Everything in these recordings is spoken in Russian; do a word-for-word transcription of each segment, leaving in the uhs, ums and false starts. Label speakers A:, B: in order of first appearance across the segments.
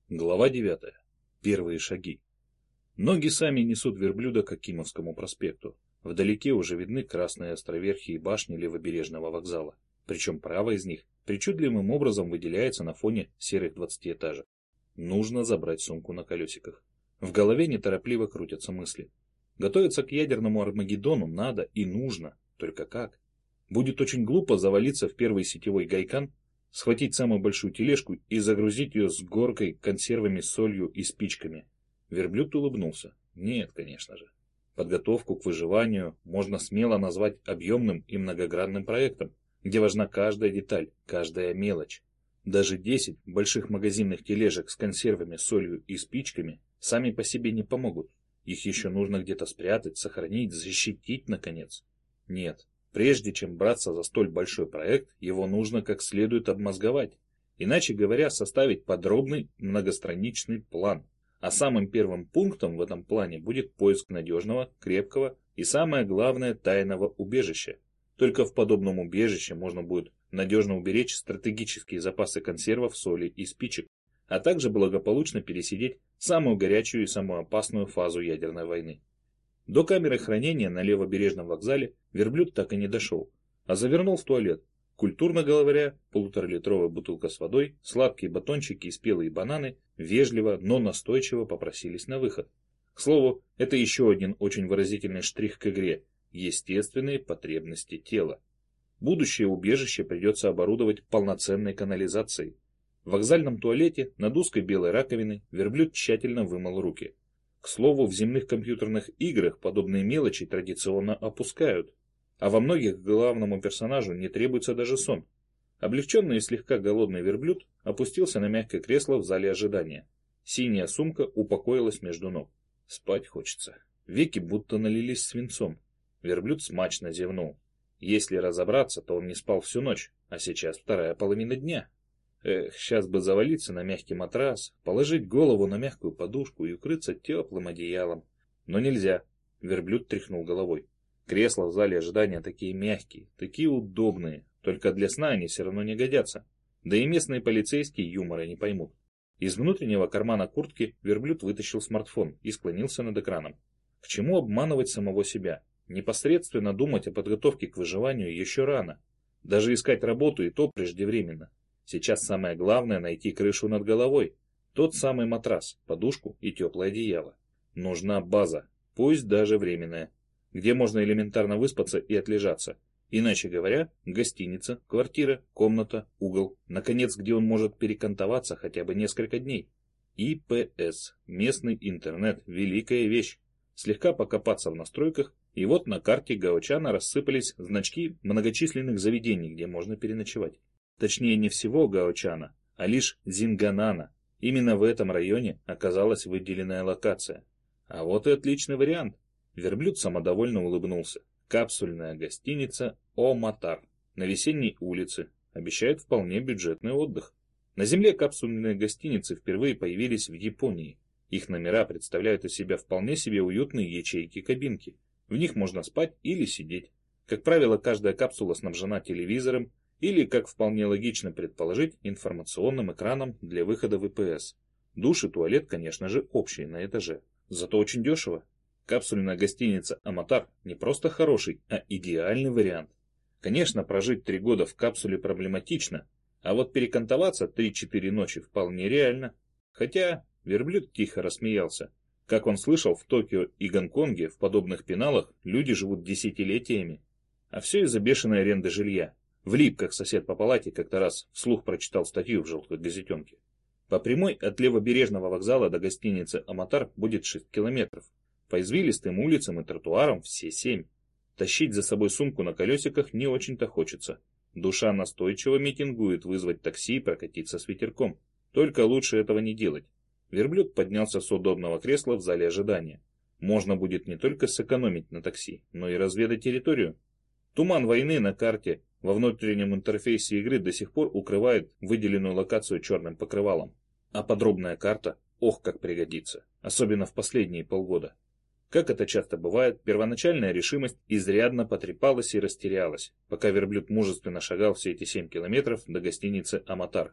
A: Глава девятая. Первые шаги. Ноги сами несут верблюда к Акимовскому проспекту. Вдалеке уже видны красные островерхие башни левобережного вокзала. Причем правая из них причудливым образом выделяется на фоне серых двадцатиэтажек. Нужно забрать сумку на колесиках. В голове неторопливо крутятся мысли. Готовиться к ядерному Армагеддону надо и нужно. Только как? Будет очень глупо завалиться в первый сетевой гайкан, схватить самую большую тележку и загрузить ее с горкой, консервами, солью и спичками. Верблюд улыбнулся. Нет, конечно же. Подготовку к выживанию можно смело назвать объемным и многогранным проектом, где важна каждая деталь, каждая мелочь. Даже десять больших магазинных тележек с консервами, солью и спичками сами по себе не помогут. Их еще нужно где-то спрятать, сохранить, защитить, наконец. Нет. Прежде чем браться за столь большой проект, его нужно как следует обмозговать. Иначе говоря, составить подробный многостраничный план. А самым первым пунктом в этом плане будет поиск надежного, крепкого и, самое главное, тайного убежища. Только в подобном убежище можно будет надежно уберечь стратегические запасы консервов, соли и спичек, а также благополучно пересидеть самую горячую и самую опасную фазу ядерной войны. До камеры хранения на левобережном вокзале верблюд так и не дошел, а завернул в туалет. Культурно говоря, полуторалитровая бутылка с водой, сладкие батончики и спелые бананы вежливо, но настойчиво попросились на выход. К слову, это еще один очень выразительный штрих к игре – естественные потребности тела. Будущее убежище придется оборудовать полноценной канализацией. В вокзальном туалете над узкой белой раковиной верблюд тщательно вымыл руки. К слову, в земных компьютерных играх подобные мелочи традиционно опускают, а во многих главному персонажу не требуется даже сон. Облегченный и слегка голодный верблюд опустился на мягкое кресло в зале ожидания. Синяя сумка упокоилась между ног. Спать хочется. Веки будто налились свинцом. Верблюд смачно зевнул. Если разобраться, то он не спал всю ночь, а сейчас вторая половина дня. Эх, сейчас бы завалиться на мягкий матрас, положить голову на мягкую подушку и укрыться теплым одеялом. Но нельзя. Верблюд тряхнул головой. Кресла в зале ожидания такие мягкие, такие удобные. Только для сна они все равно не годятся. Да и местные полицейские юмора не поймут. Из внутреннего кармана куртки верблюд вытащил смартфон и склонился над экраном. К чему обманывать самого себя? Непосредственно думать о подготовке к выживанию еще рано. Даже искать работу и то преждевременно. Сейчас самое главное найти крышу над головой. Тот самый матрас, подушку и теплое одеяло. Нужна база, пусть даже временная, где можно элементарно выспаться и отлежаться. Иначе говоря, гостиница, квартира, комната, угол. Наконец, где он может перекантоваться хотя бы несколько дней. И П С. Местный интернет. Великая вещь. Слегка покопаться в настройках, и вот на карте Гаочана рассыпались значки многочисленных заведений, где можно переночевать. Точнее, не всего Гаочана, а лишь Зинганана. Именно в этом районе оказалась выделенная локация. А вот и отличный вариант. Верблюд самодовольно улыбнулся. Капсульная гостиница Оматар на Весенней улице. Обещает вполне бюджетный отдых. На земле капсульные гостиницы впервые появились в Японии. Их номера представляют из себя вполне себе уютные ячейки-кабинки. В них можно спать или сидеть. Как правило, каждая капсула снабжена телевизором или, как вполне логично предположить, информационным экраном для выхода в И П С. Душ и туалет, конечно же, общие на этаже. Зато очень дешево. Капсульная гостиница Оматар не просто хороший, а идеальный вариант. Конечно, прожить три года в капсуле проблематично, а вот перекантоваться три-четыре ночи вполне реально. Хотя верблюд тихо рассмеялся. Как он слышал, в Токио и Гонконге в подобных пеналах люди живут десятилетиями. А все из-за бешеной аренды жилья. Влип, как сосед по палате, как-то раз вслух прочитал статью в желтой газетенке. По прямой от левобережного вокзала до гостиницы Оматар будет шесть километров. По извилистым улицам и тротуарам все семь. Тащить за собой сумку на колесиках не очень-то хочется. Душа настойчиво митингует вызвать такси и прокатиться с ветерком. Только лучше этого не делать. Верблюд поднялся с удобного кресла в зале ожидания. Можно будет не только сэкономить на такси, но и разведать территорию. Туман войны на карте во внутреннем интерфейсе игры до сих пор укрывает выделенную локацию черным покрывалом. А подробная карта, ох, как пригодится, особенно в последние полгода. Как это часто бывает, первоначальная решимость изрядно потрепалась и растерялась, пока верблюд мужественно шагал все эти семь километров до гостиницы Оматар.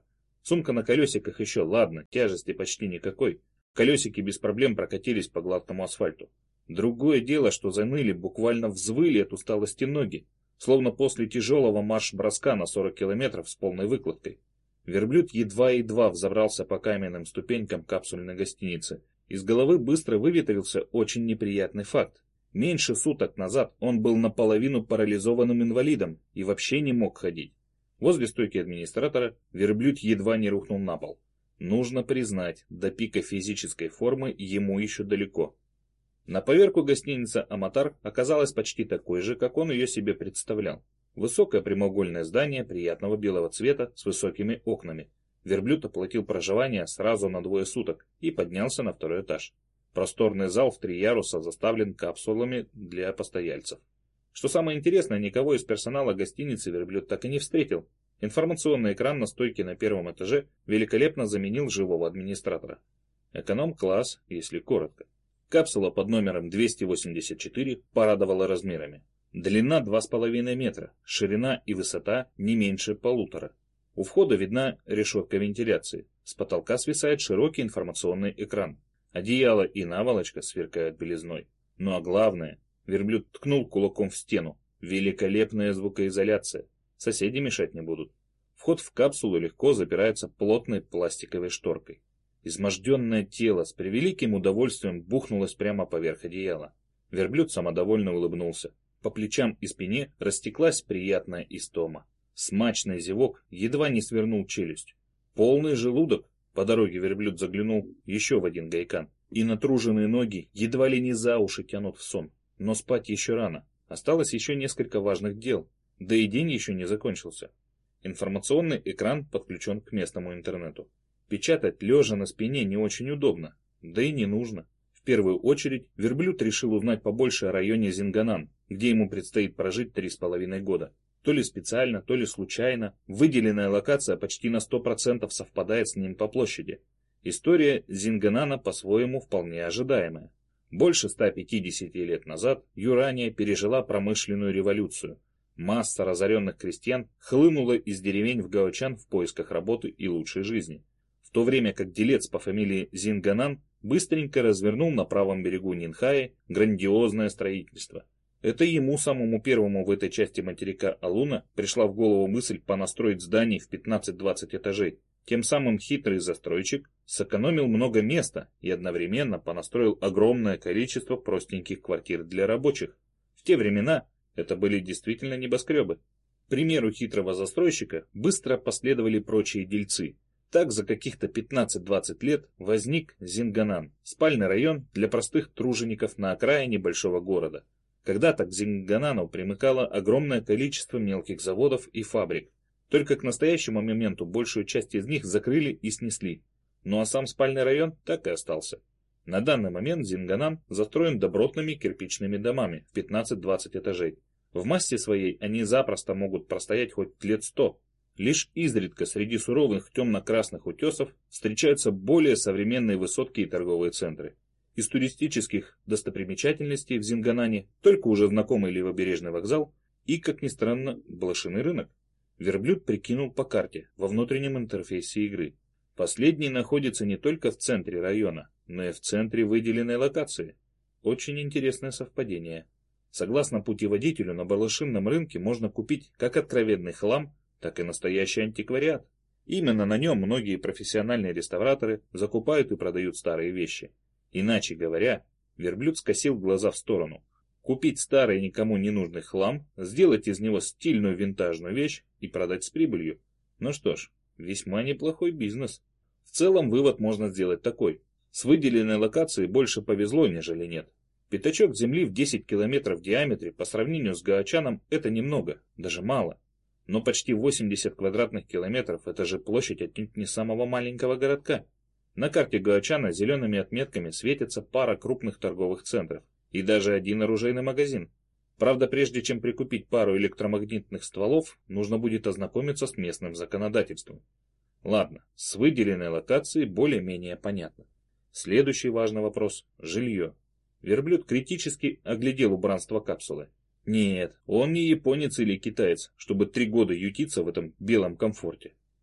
A: Сумка на колесиках еще ладно, тяжести почти никакой. Колесики без проблем прокатились по гладкому асфальту. Другое дело, что заныли, буквально взвыли от усталости ноги, словно после тяжелого марш-броска на сорок километров с полной выкладкой. Верблюд едва-едва взобрался по каменным ступенькам капсульной гостиницы. Из головы быстро выветрился очень неприятный факт. Меньше суток назад он был наполовину парализованным инвалидом и вообще не мог ходить. Возле стойки администратора верблюд едва не рухнул на пол. Нужно признать, до пика физической формы ему еще далеко. На поверку гостиница «Аматар» оказалась почти такой же, как он ее себе представлял. Высокое прямоугольное здание приятного белого цвета с высокими окнами. Верблюд оплатил проживание сразу на двое суток и поднялся на второй этаж. Просторный зал в три яруса заставлен капсулами для постояльцев. Что самое интересное, никого из персонала гостиницы верблюд так и не встретил. Информационный экран на стойке на первом этаже великолепно заменил живого администратора. Эконом-класс, если коротко. Капсула под номером двести восемьдесят четыре порадовала размерами. Длина два с половиной метра, ширина и высота не меньше полутора. У входа видна решетка вентиляции. С потолка свисает широкий информационный экран. Одеяло и наволочка сверкают белизной. Ну а главное, верблюд ткнул кулаком в стену. Великолепная звукоизоляция. Соседи мешать не будут. Вход в капсулу легко запирается плотной пластиковой шторкой. Изможденное тело с превеликим удовольствием бухнулось прямо поверх одеяла. Верблюд самодовольно улыбнулся. По плечам и спине растеклась приятная истома. Смачный зевок едва не свернул челюсть. Полный желудок, по дороге верблюд заглянул еще в один гайкан, и натруженные ноги едва ли не за уши тянут в сон. Но спать еще рано. Осталось еще несколько важных дел. Да и день еще не закончился. Информационный экран подключен к местному интернету. Печатать лежа на спине не очень удобно, да и не нужно. В первую очередь верблюд решил узнать побольше о районе Зинганан, где ему предстоит прожить три с половиной года. То ли специально, то ли случайно, выделенная локация почти на сто процентов совпадает с ним по площади. История Зинганана по-своему вполне ожидаемая. Больше ста пятидесяти лет назад Юрания пережила промышленную революцию. Масса разоренных крестьян хлынула из деревень в Гаочан в поисках работы и лучшей жизни. В то время как делец по фамилии Зинганан быстренько развернул на правом берегу Нинхаи грандиозное строительство. Это ему, самому первому в этой части материка Алуна, пришла в голову мысль понастроить зданий в пятнадцать-двадцать этажей. Тем самым хитрый застройщик сэкономил много места и одновременно понастроил огромное количество простеньких квартир для рабочих. В те времена это были действительно небоскребы. К примеру хитрого застройщика быстро последовали прочие дельцы. Так за каких-то пятнадцать-двадцать лет возник Зинганан, спальный район для простых тружеников на окраине большого города. Когда-то к Зинганану примыкало огромное количество мелких заводов и фабрик. Только к настоящему моменту большую часть из них закрыли и снесли. Ну а сам спальный район так и остался. На данный момент Зинганан застроен добротными кирпичными домами в пятнадцать-двадцать этажей. В массе своей они запросто могут простоять хоть лет сто. Лишь изредка среди суровых темно-красных утесов встречаются более современные высотки и торговые центры. Из туристических достопримечательностей в Зинганане только уже знакомый левобережный вокзал и, как ни странно, блошиный рынок. Верблюд прикинул по карте во внутреннем интерфейсе игры. Последний находится не только в центре района, но и в центре выделенной локации. Очень интересное совпадение. Согласно путеводителю, на блошином рынке можно купить как откровенный хлам, так и настоящий антиквариат. Именно на нем многие профессиональные реставраторы закупают и продают старые вещи. Иначе говоря, верблюд скосил глаза в сторону. Купить старый никому не нужный хлам, сделать из него стильную винтажную вещь и продать с прибылью. Ну что ж, весьма неплохой бизнес. В целом вывод можно сделать такой. С выделенной локацией больше повезло, нежели нет. Пятачок земли в десять километров в диаметре по сравнению с Гаочаном это немного, даже мало. Но почти восемьдесят квадратных километров это же площадь отнюдь не самого маленького городка. На карте Гаочана зелеными отметками светится пара крупных торговых центров и даже один оружейный магазин. Правда, прежде чем прикупить пару электромагнитных стволов, нужно будет ознакомиться с местным законодательством. Ладно, с выделенной локацией более-менее понятно. Следующий важный вопрос – жилье. Верблюд критически оглядел убранство капсулы. Нет, он не японец или китаец, чтобы три года ютиться в этом белом комфорте.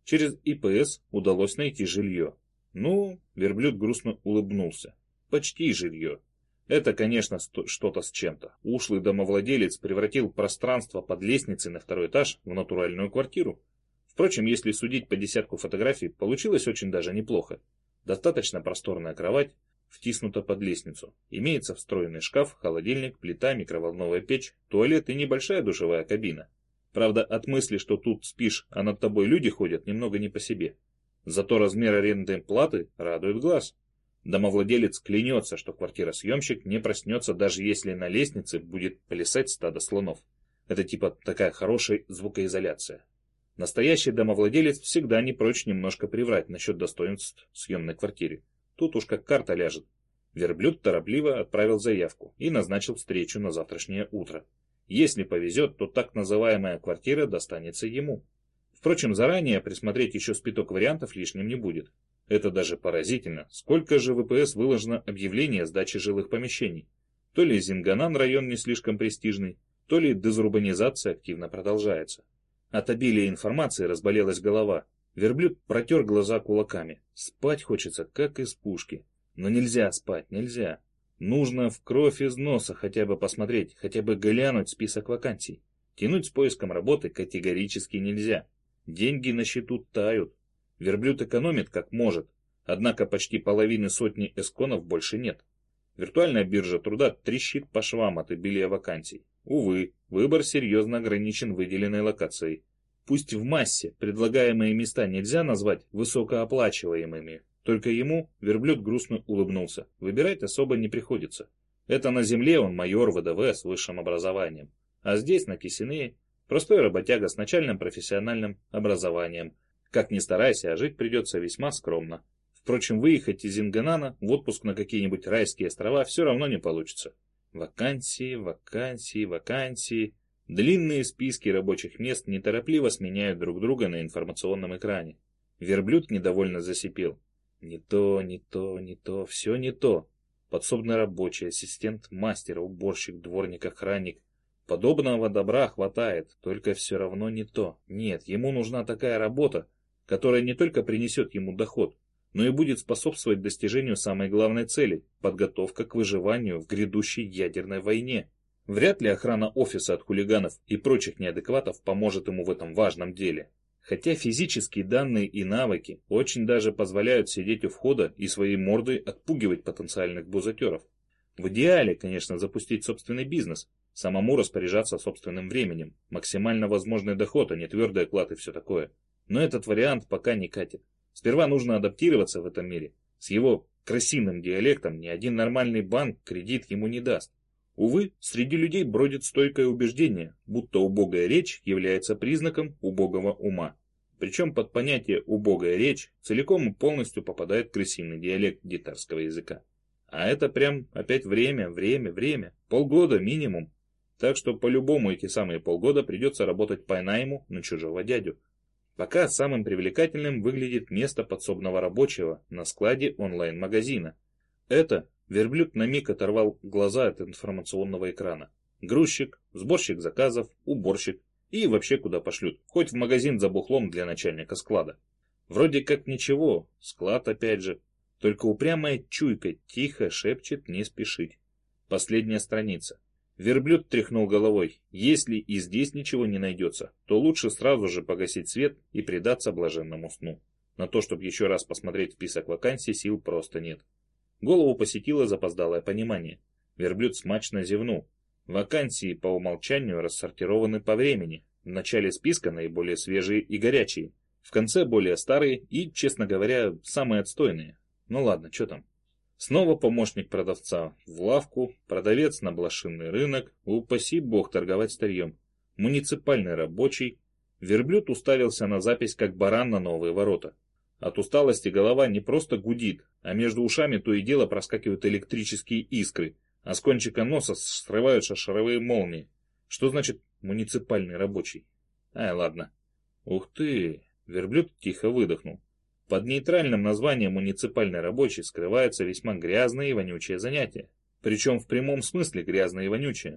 A: Через И П С удалось найти жилье. Ну, верблюд грустно улыбнулся. Почти жилье. Это, конечно, что-то с чем-то. Ушлый домовладелец превратил пространство под лестницей на второй этаж в натуральную квартиру. Впрочем, если судить по десятку фотографий, получилось очень даже неплохо. Достаточно просторная кровать, втиснута под лестницу. Имеется встроенный шкаф, холодильник, плита, микроволновая печь, туалет и небольшая душевая кабина. Правда, от мысли, что тут спишь, а над тобой люди ходят, немного не по себе. Зато размер арендной платы радует глаз. Домовладелец клянется, что квартиросъемщик не проснется, даже если на лестнице будет плясать стадо слонов. Это типа такая хорошая звукоизоляция. Настоящий домовладелец всегда не прочь немножко приврать насчет достоинств съемной квартиры. Тут уж как карта ляжет. Верблюд торопливо отправил заявку и назначил встречу на завтрашнее утро. Если повезет, то так называемая квартира достанется ему. Впрочем, заранее присмотреть еще спиток вариантов лишним не будет. Это даже поразительно. Сколько же В П С выложено объявлений о сдаче жилых помещений? То ли Зинганан район не слишком престижный, то ли дезурбанизация активно продолжается. От обилия информации разболелась голова. Верблюд протер глаза кулаками. Спать хочется, как из пушки. Но нельзя спать, нельзя. Нужно в кровь из носа хотя бы посмотреть, хотя бы глянуть список вакансий. Тянуть с поиском работы категорически нельзя. Деньги на счету тают. Верблюд экономит как может, однако почти половины сотни эсконов больше нет. Виртуальная биржа труда трещит по швам от обилия вакансий. Увы, выбор серьезно ограничен выделенной локацией. Пусть в массе предлагаемые места нельзя назвать высокооплачиваемыми, только ему верблюд грустно улыбнулся. Выбирать особо не приходится. Это на земле он майор В Д В с высшим образованием, а здесь на Кисинее простой работяга с начальным профессиональным образованием. Как ни старайся, а жить придется весьма скромно. Впрочем, выехать из Зинганана в отпуск на какие-нибудь райские острова все равно не получится. Вакансии, вакансии, вакансии. Длинные списки рабочих мест неторопливо сменяют друг друга на информационном экране. Верблюд недовольно засипел. Не то, не то, не то, все не то. Подсобный рабочий, ассистент мастера, уборщик, дворник, охранник. Подобного добра хватает, только все равно не то. Нет, ему нужна такая работа, которая не только принесет ему доход, но и будет способствовать достижению самой главной цели – подготовка к выживанию в грядущей ядерной войне. Вряд ли охрана офиса от хулиганов и прочих неадекватов поможет ему в этом важном деле. Хотя физические данные и навыки очень даже позволяют сидеть у входа и своей мордой отпугивать потенциальных бузатеров. В идеале, конечно, запустить собственный бизнес, самому распоряжаться собственным временем, максимально возможный доход, а не твердый оклад и все такое. Но этот вариант пока не катит. Сперва нужно адаптироваться в этом мире. С его крысиным диалектом ни один нормальный банк кредит ему не даст. Увы, среди людей бродит стойкое убеждение, будто убогая речь является признаком убогого ума. Причем под понятие «убогая речь» целиком и полностью попадает крысиный диалект гитарского языка. А это прям опять время, время, время. Полгода минимум. Так что по-любому эти самые полгода придется работать по найму на чужого дядю. Пока самым привлекательным выглядит место подсобного рабочего на складе онлайн-магазина. Это верблюд на миг оторвал глаза от информационного экрана. Грузчик, сборщик заказов, уборщик и вообще куда пошлют. Хоть в магазин за бухлом для начальника склада. Вроде как ничего, склад опять же. Только упрямая чуйка тихо шепчет не спешить. Последняя страница. Верблюд тряхнул головой. Если и здесь ничего не найдется, то лучше сразу же погасить свет и предаться блаженному сну. На то, чтобы еще раз посмотреть список вакансий, сил просто нет. Голову посетило запоздалое понимание. Верблюд смачно зевнул. Вакансии по умолчанию рассортированы по времени. В начале списка наиболее свежие и горячие. В конце более старые и, честно говоря, самые отстойные. Ну ладно, что там? Снова помощник продавца в лавку, продавец на блошиный рынок, упаси бог торговать старьем, муниципальный рабочий. Верблюд уставился на запись, как баран на новые ворота. От усталости голова не просто гудит, а между ушами то и дело проскакивают электрические искры, а с кончика носа срываются шаровые молнии. Что значит муниципальный рабочий? Ай, ладно. Ух ты! Верблюд тихо выдохнул. Под нейтральным названием «муниципальный рабочий» скрывается весьма грязное и вонючее занятие. Причем в прямом смысле грязное и вонючее.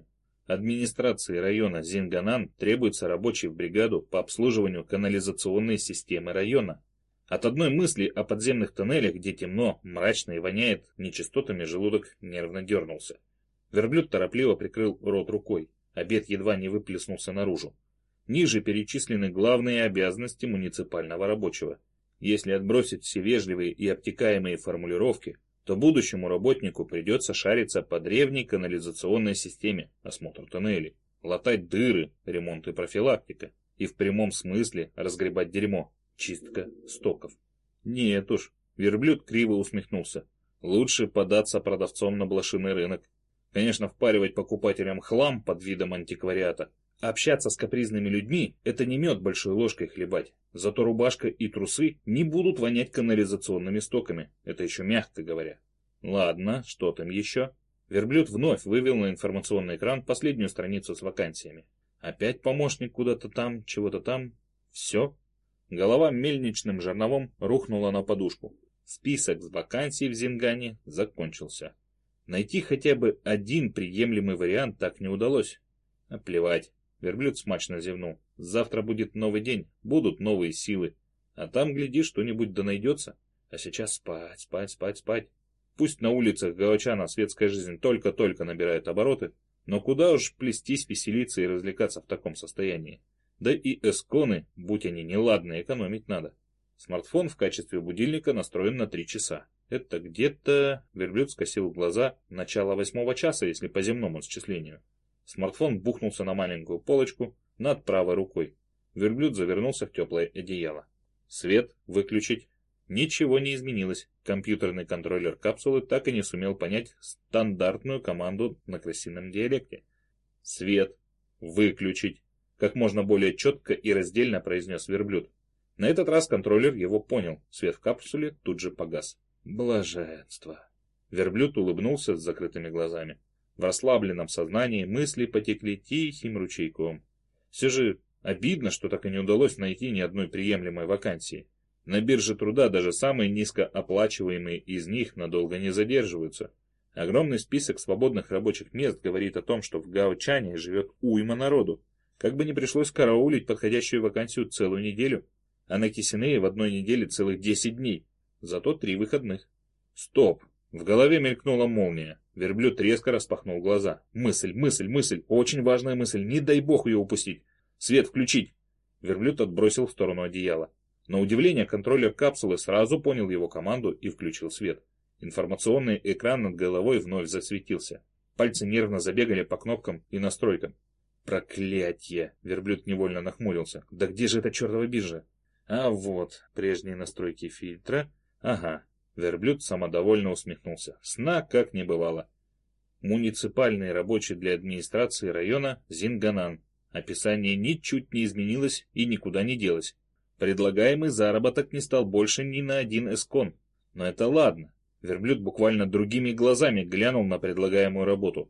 A: Администрации района Зинганан требуется рабочий в бригаду по обслуживанию канализационной системы района. От одной мысли о подземных тоннелях, где темно, мрачно и воняет нечистотами, желудок нервно дернулся. Верблюд торопливо прикрыл рот рукой. Обед едва не выплеснулся наружу. Ниже перечислены главные обязанности муниципального рабочего. Если отбросить все вежливые и обтекаемые формулировки, то будущему работнику придется шариться по древней канализационной системе, осмотр тоннелей, латать дыры, ремонт и профилактика, и в прямом смысле разгребать дерьмо, чистка стоков. Нет уж, верблюд криво усмехнулся. Лучше податься продавцом на блошиный рынок. Конечно, впаривать покупателям хлам под видом антиквариата. Общаться с капризными людьми – это не мед большой ложкой хлебать. Зато рубашка и трусы не будут вонять канализационными стоками. Это еще мягко говоря. Ладно, что там еще? Верблюд вновь вывел на информационный экран последнюю страницу с вакансиями. Опять помощник куда-то там, чего-то там. Все. Голова мельничным жерновом рухнула на подушку. Список вакансий в Зингане закончился. Найти хотя бы один приемлемый вариант так не удалось. А плевать. Верблюд смачно зевнул. Завтра будет новый день, будут новые силы. А там, гляди, что-нибудь да найдется. А сейчас спать, спать, спать, спать. Пусть на улицах Гаочана светская жизнь только-только набирает обороты, но куда уж плестись, веселиться и развлекаться в таком состоянии. Да и эсконы, будь они неладные, экономить надо. Смартфон в качестве будильника настроен на три часа. Это где-то... Верблюд скосил глаза. Начало восьмого часа, если по земному счислению. Смартфон бухнулся на маленькую полочку над правой рукой. Верблюд завернулся в теплое одеяло. Свет выключить. Ничего не изменилось. Компьютерный контроллер капсулы так и не сумел понять стандартную команду на крысином диалекте. Свет выключить. Как можно более четко и раздельно произнес верблюд. На этот раз контроллер его понял. Свет в капсуле тут же погас. Блаженство. Верблюд улыбнулся с закрытыми глазами. В расслабленном сознании мысли потекли тихим ручейком. Все же обидно, что так и не удалось найти ни одной приемлемой вакансии. На бирже труда даже самые низкооплачиваемые из них надолго не задерживаются. Огромный список свободных рабочих мест говорит о том, что в Гаочане живет уйма народу. Как бы не пришлось караулить подходящую вакансию целую неделю, а на Кисинее в одной неделе целых десять дней. Зато три выходных. Стоп! В голове мелькнула молния. Верблюд резко распахнул глаза. Мысль, мысль, мысль. Очень важная мысль. Не дай бог ее упустить. Свет включить. Верблюд отбросил в сторону одеяла. На удивление контроллер капсулы сразу понял его команду и включил свет. Информационный экран над головой вновь засветился. Пальцы нервно забегали по кнопкам и настройкам. Проклятье! Верблюд невольно нахмурился. Да где же эта чертова биржа? А вот, прежние настройки фильтра. Ага. Верблюд самодовольно усмехнулся. Сна как не бывало. Муниципальный рабочий для администрации района Зинганан. Описание ничуть не изменилось и никуда не делось. Предлагаемый заработок не стал больше ни на один эскон. Но это ладно. Верблюд буквально другими глазами глянул на предлагаемую работу.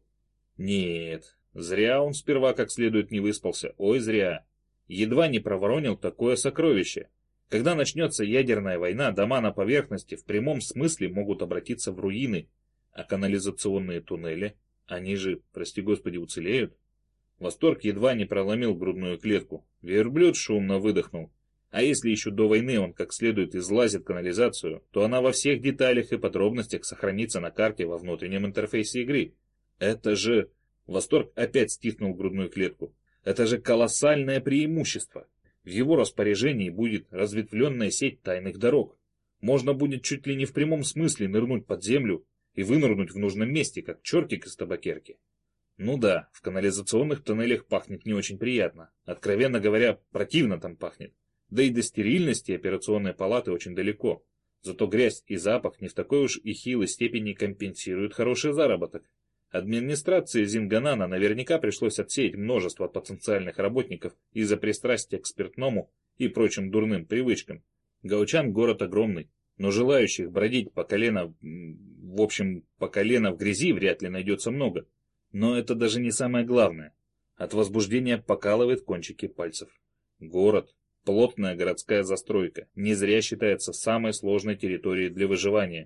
A: Нет, зря он сперва как следует не выспался. Ой, зря. Едва не проворонил такое сокровище. Когда начнется ядерная война, дома на поверхности в прямом смысле могут обратиться в руины, а канализационные туннели, они же, прости господи, уцелеют. Восторг едва не проломил грудную клетку. Верблюд шумно выдохнул. А если еще до войны он как следует излазит канализацию, то она во всех деталях и подробностях сохранится на карте во внутреннем интерфейсе игры. Это же... Восторг опять стиснул грудную клетку. Это же колоссальное преимущество. В его распоряжении будет разветвленная сеть тайных дорог. Можно будет чуть ли не в прямом смысле нырнуть под землю и вынырнуть в нужном месте, как чертик из табакерки. Ну да, в канализационных тоннелях пахнет не очень приятно. Откровенно говоря, противно там пахнет. Да и до стерильности операционной палаты очень далеко. Зато грязь и запах не в такой уж и хилой степени компенсируют хороший заработок. Администрации Зинганана наверняка пришлось отсеять множество потенциальных работников из-за пристрастия к спиртному и прочим дурным привычкам. Гаочан город огромный, но желающих бродить по колено, в общем, по колено в грязи вряд ли найдется много. Но это даже не самое главное. От возбуждения покалывает кончики пальцев. Город, плотная городская застройка, не зря считается самой сложной территорией для выживания.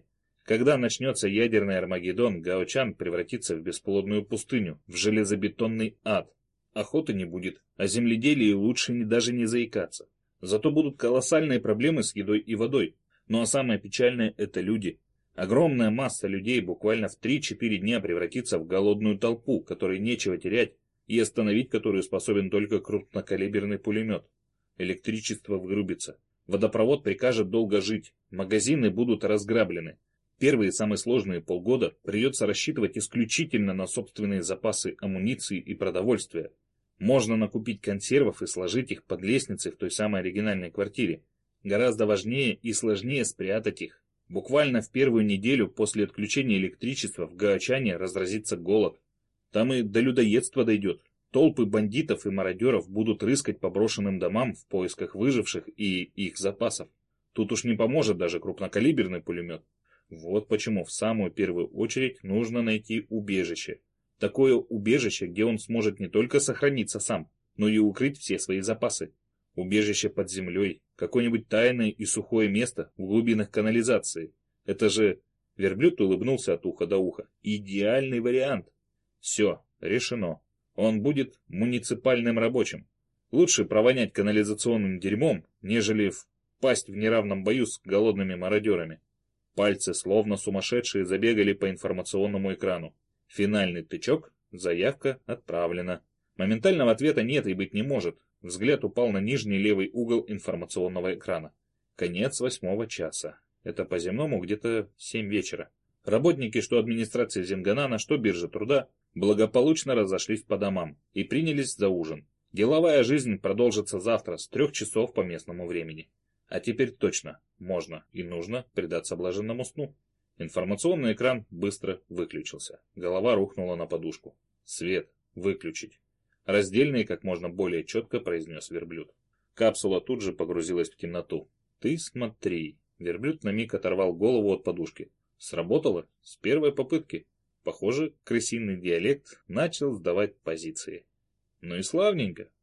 A: Когда начнется ядерный Армагеддон, Гаочан превратится в бесплодную пустыню, в железобетонный ад. Охоты не будет, о земледелии лучше не, даже не заикаться. Зато будут колоссальные проблемы с едой и водой. Ну а самое печальное – это люди. Огромная масса людей буквально в три-четыре дня превратится в голодную толпу, которой нечего терять, и остановить которую способен только крупнокалиберный пулемет. Электричество вырубится. Водопровод прикажет долго жить. Магазины будут разграблены. Первые самые сложные полгода придется рассчитывать исключительно на собственные запасы амуниции и продовольствия. Можно накупить консервов и сложить их под лестницей в той самой оригинальной квартире. Гораздо важнее и сложнее спрятать их. Буквально в первую неделю после отключения электричества в Гаочане разразится голод. Там и до людоедства дойдет. Толпы бандитов и мародеров будут рыскать по брошенным домам в поисках выживших и их запасов. Тут уж не поможет даже крупнокалиберный пулемет. Вот почему в самую первую очередь нужно найти убежище. Такое убежище, где он сможет не только сохраниться сам, но и укрыть все свои запасы. Убежище под землей, какое-нибудь тайное и сухое место в глубинах канализации. Это же... Верблюд улыбнулся от уха до уха. Идеальный вариант. Все, решено. Он будет муниципальным рабочим. Лучше провонять канализационным дерьмом, нежели впасть в неравном бою с голодными мародерами. Пальцы, словно сумасшедшие, забегали по информационному экрану. Финальный тычок, заявка отправлена. Моментального ответа нет и быть не может. Взгляд упал на нижний левый угол информационного экрана. Конец восьмого часа. Это по земному где-то семь вечера. Работники, что администрации Зинганана, что биржи труда, благополучно разошлись по домам и принялись за ужин. Деловая жизнь продолжится завтра с трех часов по местному времени. А теперь точно можно и нужно предаться блаженному сну. Информационный экран быстро выключился. Голова рухнула на подушку. Свет выключить. Раздельно и как можно более четко произнес верблюд. Капсула тут же погрузилась в темноту. Ты смотри. Верблюд на миг оторвал голову от подушки. Сработало с первой попытки. Похоже, крысиный диалект начал сдавать позиции. Ну и славненько.